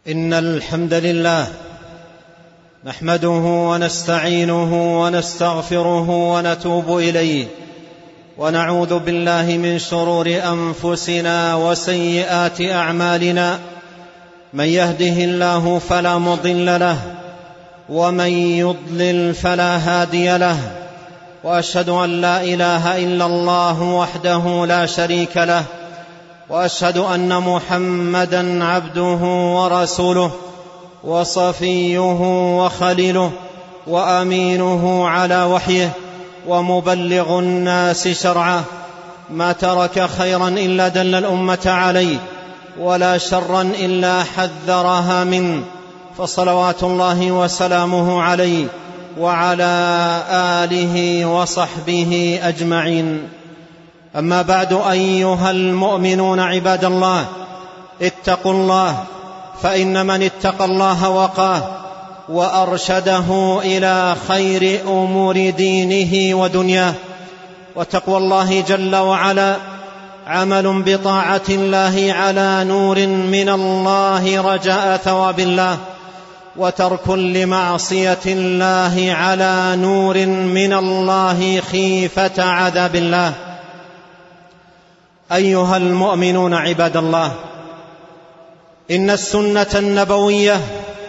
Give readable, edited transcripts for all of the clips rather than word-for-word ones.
إن الحمد لله نحمده ونستعينه ونستغفره ونتوب إليه، ونعوذ بالله من شرور أنفسنا وسيئات أعمالنا. من يهده الله فلا مضل له، ومن يضلل فلا هادي له، وأشهد أن لا إله إلا الله وحده لا شريك له، وأشهد أن محمدًا عبده ورسوله وصفيه وخليله وأمينه على وحيه ومبلغ الناس شرعه. ما ترك خيرا إلا دل الأمة عليه، ولا شرا إلا حذرها منه، فصلوات الله وسلامه عليه وعلى آله وصحبه أجمعين. أما بعد، أيها المؤمنون عباد الله، اتقوا الله، فإن من اتقى الله وقاه وأرشده إلى خير أمور دينه ودنياه. وتقوى الله جل وعلا عمل بطاعة الله على نور من الله رجاء ثواب الله، وترك لمعصية الله على نور من الله خيفة عذاب الله. أيها المؤمنون عباد الله، إن السنة النبوية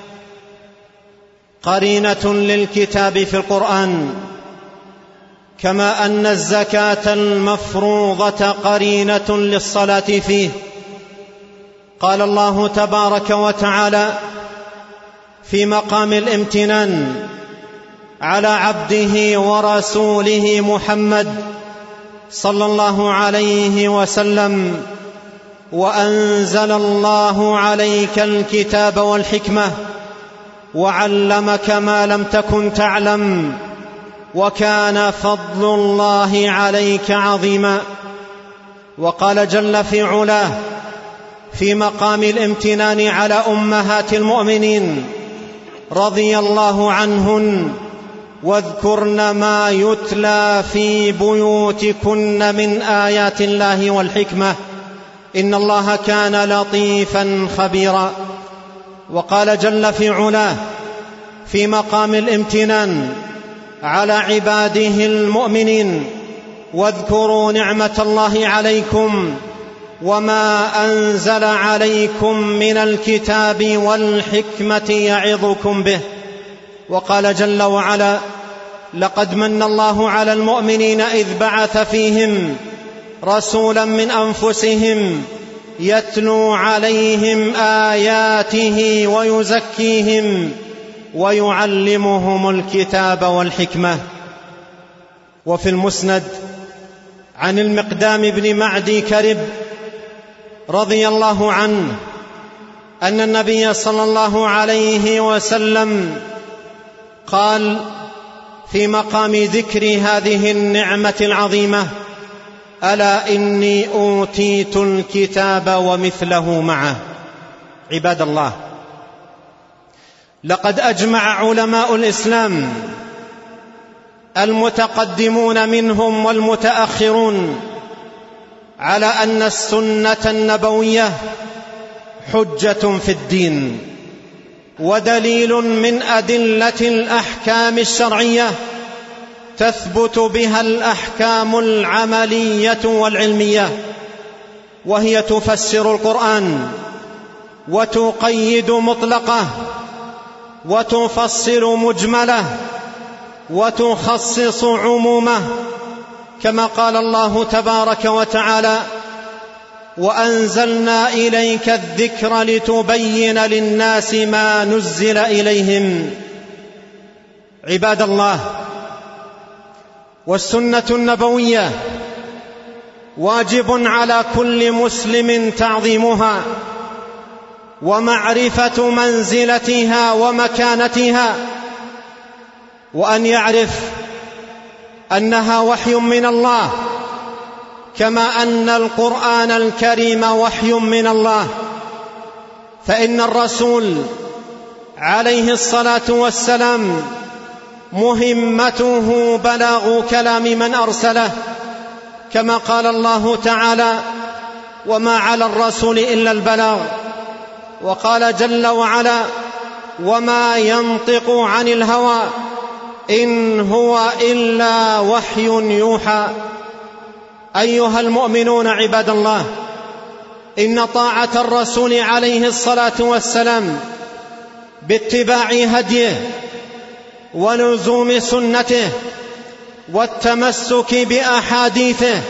قرينة للكتاب في القرآن، كما أن الزكاة المفروضة قرينة للصلاة فيه. قال الله تبارك وتعالى في مقام الامتنان على عبده ورسوله محمد صلى الله عليه وسلم: وأنزل الله عليك الكتاب والحكمة وعلمك ما لم تكن تعلم وكان فضل الله عليك عظيما. وقال جل في علاه في مقام الامتنان على أمهات المؤمنين رضي الله عنهن: واذكرن ما يتلى في بيوتكن من آيات الله والحكمة إن الله كان لطيفا خبيرا. وقال جل في علاه في مقام الامتنان على عباده المؤمنين: واذكروا نعمة الله عليكم وما أنزل عليكم من الكتاب والحكمة يعظكم به. وقال جل وعلا: لقد من الله على المؤمنين إذ بعث فيهم رسولا من أنفسهم يتلو عليهم آياته ويزكيهم ويعلمهم الكتاب والحكمة. وفي المسند عن المقدام بن معدي كرب رضي الله عنه أن النبي صلى الله عليه وسلم قال في مقام ذكر هذه النعمة العظيمة: ألا إني أوتيت الكتاب ومثله معه. عباد الله، لقد أجمع علماء الإسلام المتقدمون منهم والمتأخرون على أن السنة النبوية حجة في الدين، ودليل من أدلة الأحكام الشرعية تثبت بها الأحكام العملية والعلمية، وهي تفسر القرآن وتقيد مطلقه وتفصل مجمله وتخصص عمومه، كما قال الله تبارك وتعالى: وأنزلنا إليك الذكر لتبين للناس ما نزل إليهم. عباد الله، والسنة النبوية واجب على كل مسلم تعظيمها ومعرفة منزلتها ومكانتها، وأن يعرف أنها وحي من الله، كما أن القرآن الكريم وحي من الله. فإن الرسول عليه الصلاة والسلام مهمته بلاغ كلام من أرسله، كما قال الله تعالى: وما على الرسول إلا البلاغ. وقال جل وعلا: وما ينطق عن الهوى إن هو إلا وحي يوحى. أيها المؤمنون عباد الله، إن طاعة الرسول عليه الصلاة والسلام باتباع هديه ولزوم سنته والتمسك بأحاديثه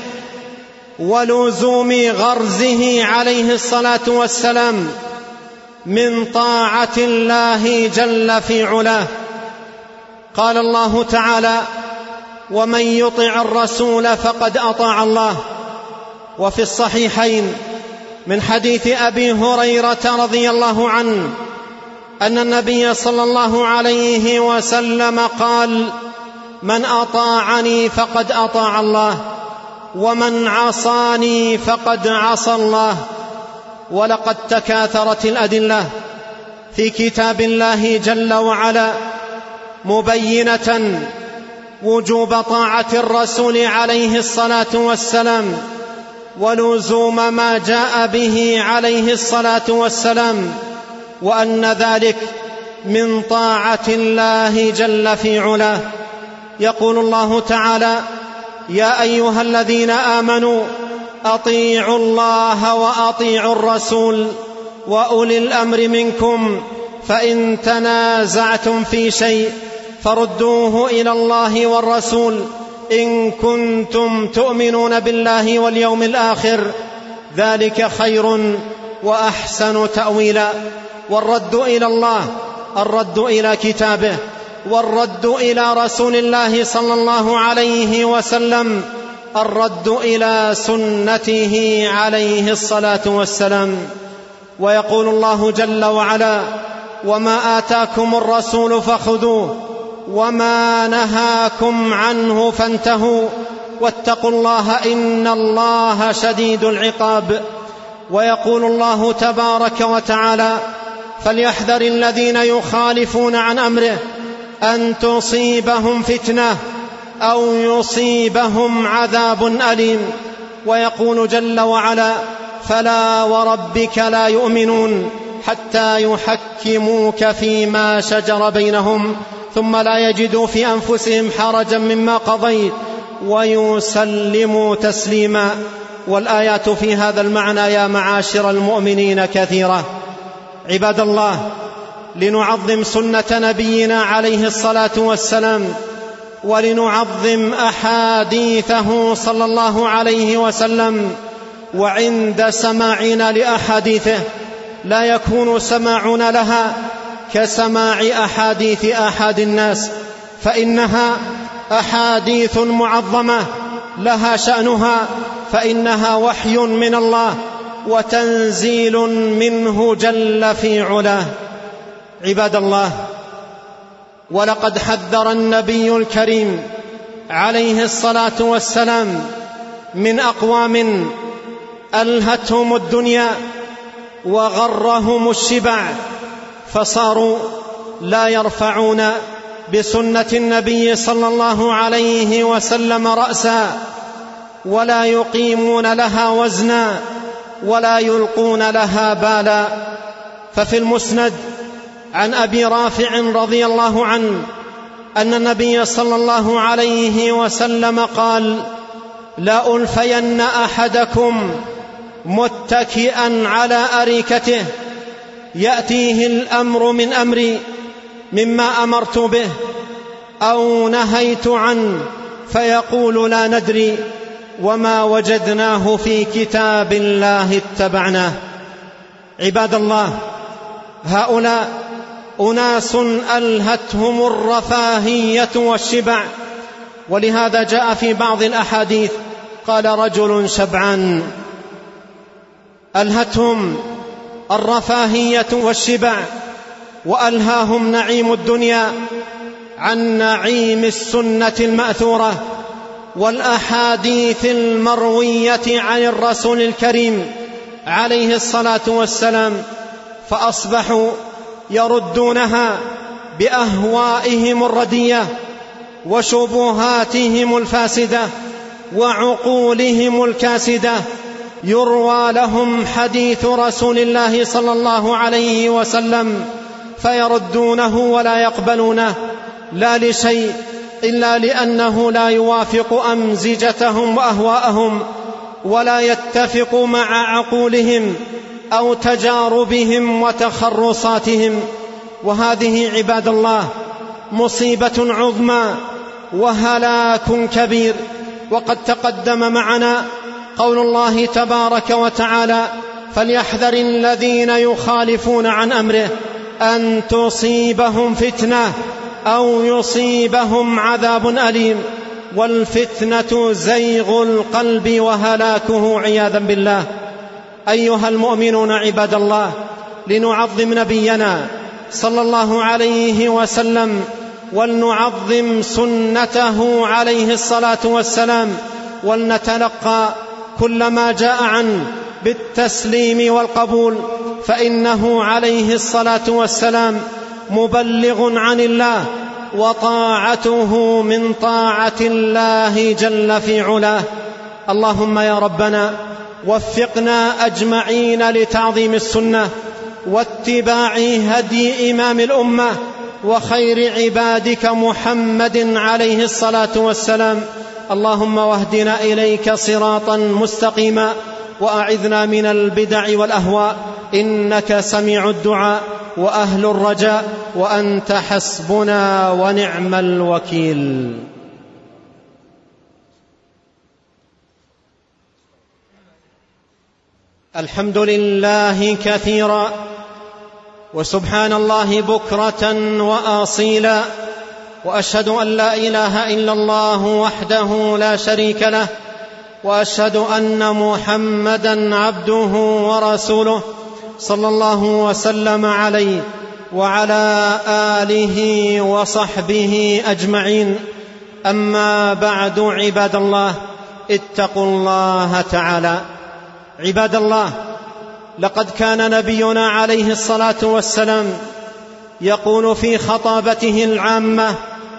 ولزوم غرزه عليه الصلاة والسلام من طاعة الله جل في علاه. قال الله تعالى: ومن يطع الرسول فقد أطاع الله. وفي الصحيحين من حديث أبي هريرة رضي الله عنه أن النبي صلى الله عليه وسلم قال: من أطاعني فقد أطاع الله، ومن عصاني فقد عصى الله. ولقد تكاثرت الأدلة في كتاب الله جل وعلا مبينة وجوب طاعة الرسول عليه الصلاة والسلام ولزوم ما جاء به عليه الصلاة والسلام، وأن ذلك من طاعة الله جل في علاه. يقول الله تعالى: يا أيها الذين آمنوا أطيعوا الله وأطيعوا الرسول وأولي الأمر منكم، فإن تنازعتم في شيء فردوه إلى الله والرسول إن كنتم تؤمنون بالله واليوم الآخر، ذلك خير وأحسن تأويلا. والرد إلى الله، الرد إلى كتابه، والرد إلى رسول الله صلى الله عليه وسلم، الرد إلى سنته عليه الصلاة والسلام. ويقول الله جل وعلا: وما آتاكم الرسول فخذوه وما نهاكم عنه فانتهوا واتقوا الله إن الله شديد العقاب. ويقول الله تبارك وتعالى: فليحذر الذين يخالفون عن أمره أن تصيبهم فتنة أو يصيبهم عذاب أليم. ويقول جل وعلا: فلا وربك لا يؤمنون حتى يحكموك فيما شجر بينهم ثم لا يجدوا في أنفسهم حرجا مما قضيت ويسلموا تسليما. والآيات في هذا المعنى يا معاشر المؤمنين كثيرة. عباد الله، لنعظم سنة نبينا عليه الصلاة والسلام ولنعظم أحاديثه صلى الله عليه وسلم، وعند سماعنا لأحاديثه لا يكون سماعنا لها كسماع أحاديث أحد الناس، فإنها أحاديث معظمة لها شأنها، فإنها وحي من الله وتنزيل منه جل في علاه. عباد الله، ولقد حذر النبي الكريم عليه الصلاة والسلام من أقوام ألهتهم الدنيا وغرهم الشبع، فصاروا لا يرفعون بسنة النبي صلى الله عليه وسلم رأسا، ولا يقيمون لها وزنا، ولا يلقون لها بالا. ففي المسند عن أبي رافع رضي الله عنه أن النبي صلى الله عليه وسلم قال: لا ألفين أحدكم متكئا على أريكته يأتيه الأمر من أمري مما أمرت به أو نهيت عنه فيقول لا ندري وما وجدناه في كتاب الله اتبعناه. عباد الله، هؤلاء أناس ألهتهم الرفاهية والشبع، ولهذا جاء في بعض الأحاديث قال رجل شبعان. ألهتهم الرفاهية والشبع وألهاهم نعيم الدنيا عن نعيم السنة المأثورة والأحاديث المروية عن الرسول الكريم عليه الصلاة والسلام، فأصبحوا يردونها بأهوائهم الردية وشبهاتهم الفاسدة وعقولهم الكاسدة، يروى لهم حديث رسول الله صلى الله عليه وسلم فيردونه ولا يقبلونه، لا لشيء إلا لأنه لا يوافق أمزجتهم وأهواءهم ولا يتفق مع عقولهم أو تجاربهم وتخرصاتهم. وهذه عباد الله مصيبة عظمى وهلاك كبير. وقد تقدم معنا قول الله تبارك وتعالى: فليحذر الذين يخالفون عن أمره أن تصيبهم فتنة أو يصيبهم عذاب أليم. والفتنة زيغ القلب وهلاكه عياذا بالله. أيها المؤمنون عباد الله، لنعظم نبينا صلى الله عليه وسلم ولنعظم سنته عليه الصلاة والسلام، ولنتلقى كل ما جاء عنه بالتسليم والقبول، فإنه عليه الصلاة والسلام مبلغ عن الله، وطاعته من طاعة الله جل في علاه. اللهم يا ربنا وفقنا أجمعين لتعظيم السنة واتباع هدي إمام الأمة وخير عبادك محمد عليه الصلاة والسلام. اللهم واهدنا إليك صراطا مستقيما، وأعذنا من البدع والأهواء، إنك سميع الدعاء وأهل الرجاء، وأنت حسبنا ونعم الوكيل. الحمد لله كثيرا، وسبحان الله بكرة وآصيلا، وأشهد أن لا إله إلا الله وحده لا شريك له، وأشهد أن محمدا عبده ورسوله صلى الله وسلم عليه وعلى آله وصحبه أجمعين. أما بعد، عباد الله اتقوا الله تعالى. عباد الله، لقد كان نبينا عليه الصلاة والسلام يقول في خطابته العامة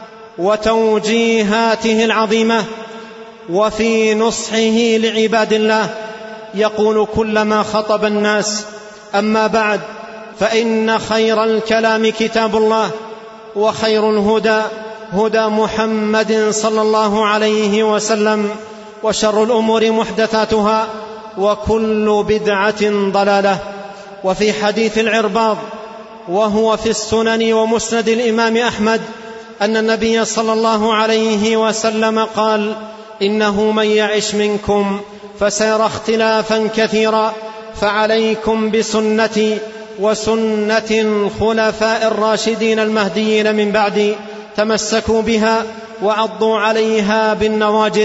وتوجيهاته العظيمة وفي نصحه لعباد الله، يقول كلما خطب الناس: أما بعد، فإن خير الكلام كتاب الله، وخير الهدى هدى محمد صلى الله عليه وسلم، وشر الأمور محدثاتها، وكل بدعة ضلالة. وفي حديث العرباض وهو في السنن ومسند الإمام أحمد أن النبي صلى الله عليه وسلم قال: إنه من يعش منكم فسيرى اختلافا كثيرا، فعليكم بسنتي وسنة الخلفاء الراشدين المهديين من بعدي، تمسكوا بها وعضوا عليها بالنواجذ،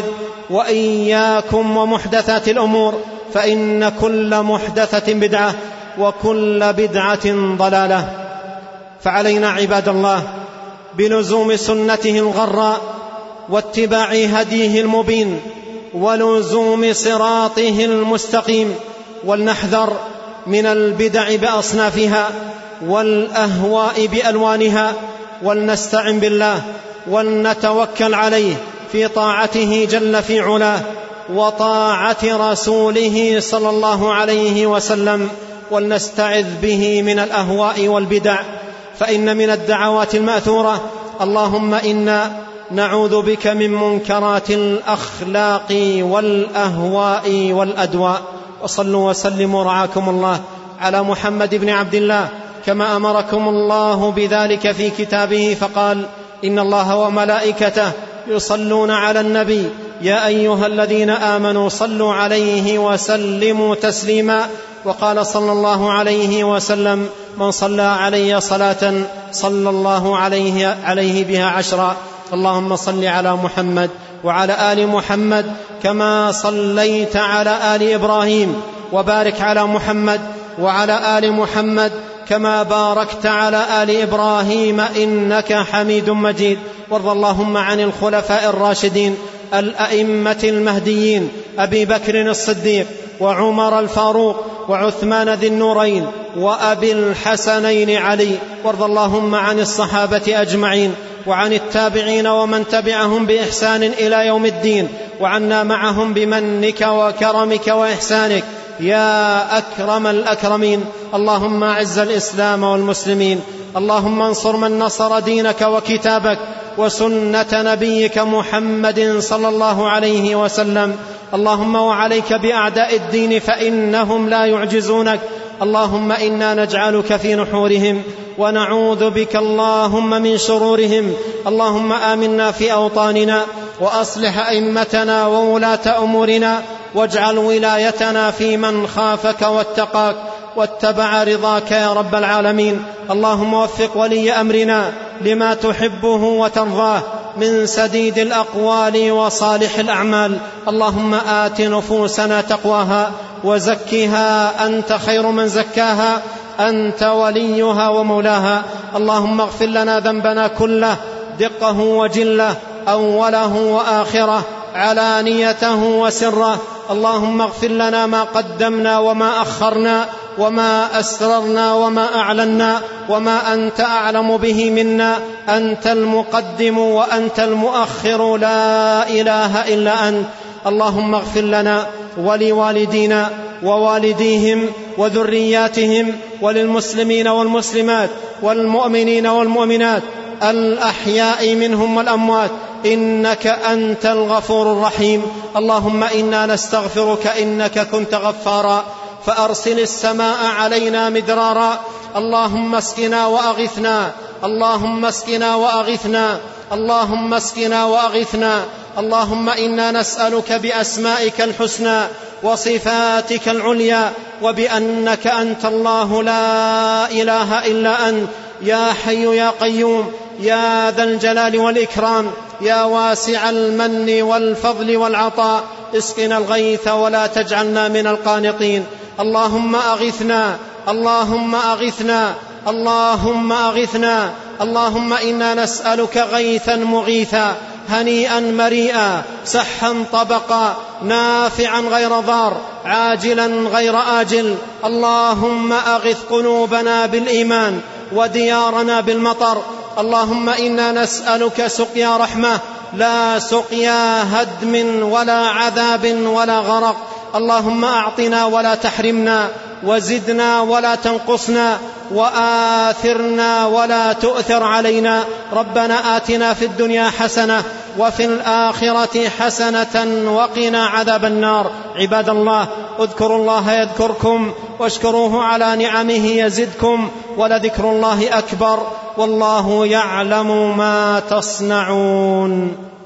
وإياكم ومحدثات الأمور، فإن كل محدثة بدعة وكل بدعة ضلالة. فعلينا عباد الله بلزوم سنته الغراء واتباع هديه المبين ولزوم صراطه المستقيم، ولنحذر من البدع بأصنافها والأهواء بألوانها، ولنستعن بالله ولنتوكل عليه في طاعته جل في علاه وطاعة رسوله صلى الله عليه وسلم، ولنستعذ به من الأهواء والبدع. فإن من الدعوات المأثورة: اللهم إنا نعوذ بك من منكرات الأخلاق والأهواء والأدواء. وصلوا وسلموا رعاكم الله على محمد بن عبد الله كما أمركم الله بذلك في كتابه، فقال: إن الله وملائكته يصلون على النبي يا أيها الذين آمنوا صلوا عليه وسلموا تسليما. وقال صلى الله عليه وسلم: من صلى علي صلاة صلى الله عليه بها 10. اللهم صل على محمد وعلى آل محمد كما صليت على آل إبراهيم، وبارك على محمد وعلى آل محمد كما باركت على آل إبراهيم إنك حميد مجيد. وارض اللهم عن الخلفاء الراشدين الأئمة المهديين أبي بكر الصديق وعمر الفاروق وعثمان ذي النورين وأبي الحسنين علي. وارض اللهم عن الصحابة أجمعين وعن التابعين ومن تبعهم بإحسان إلى يوم الدين، وعنا معهم بمنك وكرمك وإحسانك يا أكرم الأكرمين. اللهم أعز الإسلام والمسلمين، اللهم انصر من نصر دينك وكتابك وسنة نبيك محمد صلى الله عليه وسلم. اللهم وعليك بأعداء الدين فإنهم لا يعجزونك. اللهم إنا نجعلك في نحورهم ونعوذ بك اللهم من شرورهم. اللهم آمنا في أوطاننا وأصلح أئمتنا وولاة أمورنا، واجعل ولايتنا في من خافك واتقاك واتبع رضاك يا رب العالمين. اللهم وفق ولي أمرنا لما تحبه وترضاه من سديد الأقوال وصالح الأعمال. اللهم آت نفوسنا تقواها وزكها أنت خير من زكاها، أنت وليها ومولاها. اللهم اغفر لنا ذنبنا كله دقه وجله، أوله وآخره، علانيته وسره. اللهم اغفر لنا ما قدمنا وما أخرنا وما أسررنا وما أعلنا وما أنت أعلم به منا. أنت المقدم وأنت المؤخر، لا إله إلا أنت. اللهم اغفر لنا ولوالدينا ووالديهم وذرياتهم وللمسلمين والمسلمات والمؤمنين والمؤمنات الأحياء منهم والأموات، إنك أنت الغفور الرحيم. اللهم إنا نستغفرك إنك كنت غفارا فأرسل السماء علينا مدرارا. اللهم اسقنا وأغثنا، اللهم اسقنا وأغثنا، اللهم اسقنا وأغثنا. اللهم إنا نسألك بأسمائك الحسنى وصفاتك العليا وبأنك أنت الله لا إله إلا أنت، يا حي يا قيوم، يا ذا الجلال والإكرام، يا واسع المن والفضل والعطاء، اسقنا الغيث ولا تجعلنا من القانطين. اللهم أغثنا، اللهم أغثنا، اللهم أغثنا. اللهم إنا نسألك غيثا مغيثا، هنيئا مريئا، سحا طبقا، نافعا غير ضار، عاجلا غير آجل. اللهم أغث قلوبنا بالإيمان وديارنا بالمطر. اللهم إنا نسألك سقيا رحمة لا سقيا هدم ولا عذاب ولا غرق. اللهم أعطنا ولا تحرمنا، وزدنا ولا تنقصنا، وآثرنا ولا تؤثر علينا. ربنا آتنا في الدنيا حسنة وفي الآخرة حسنة وقنا عذاب النار. عباد الله، اذكروا الله يذكركم واشكروه على نعمه يزدكم، ولذكر الله أكبر، والله يعلم ما تصنعون.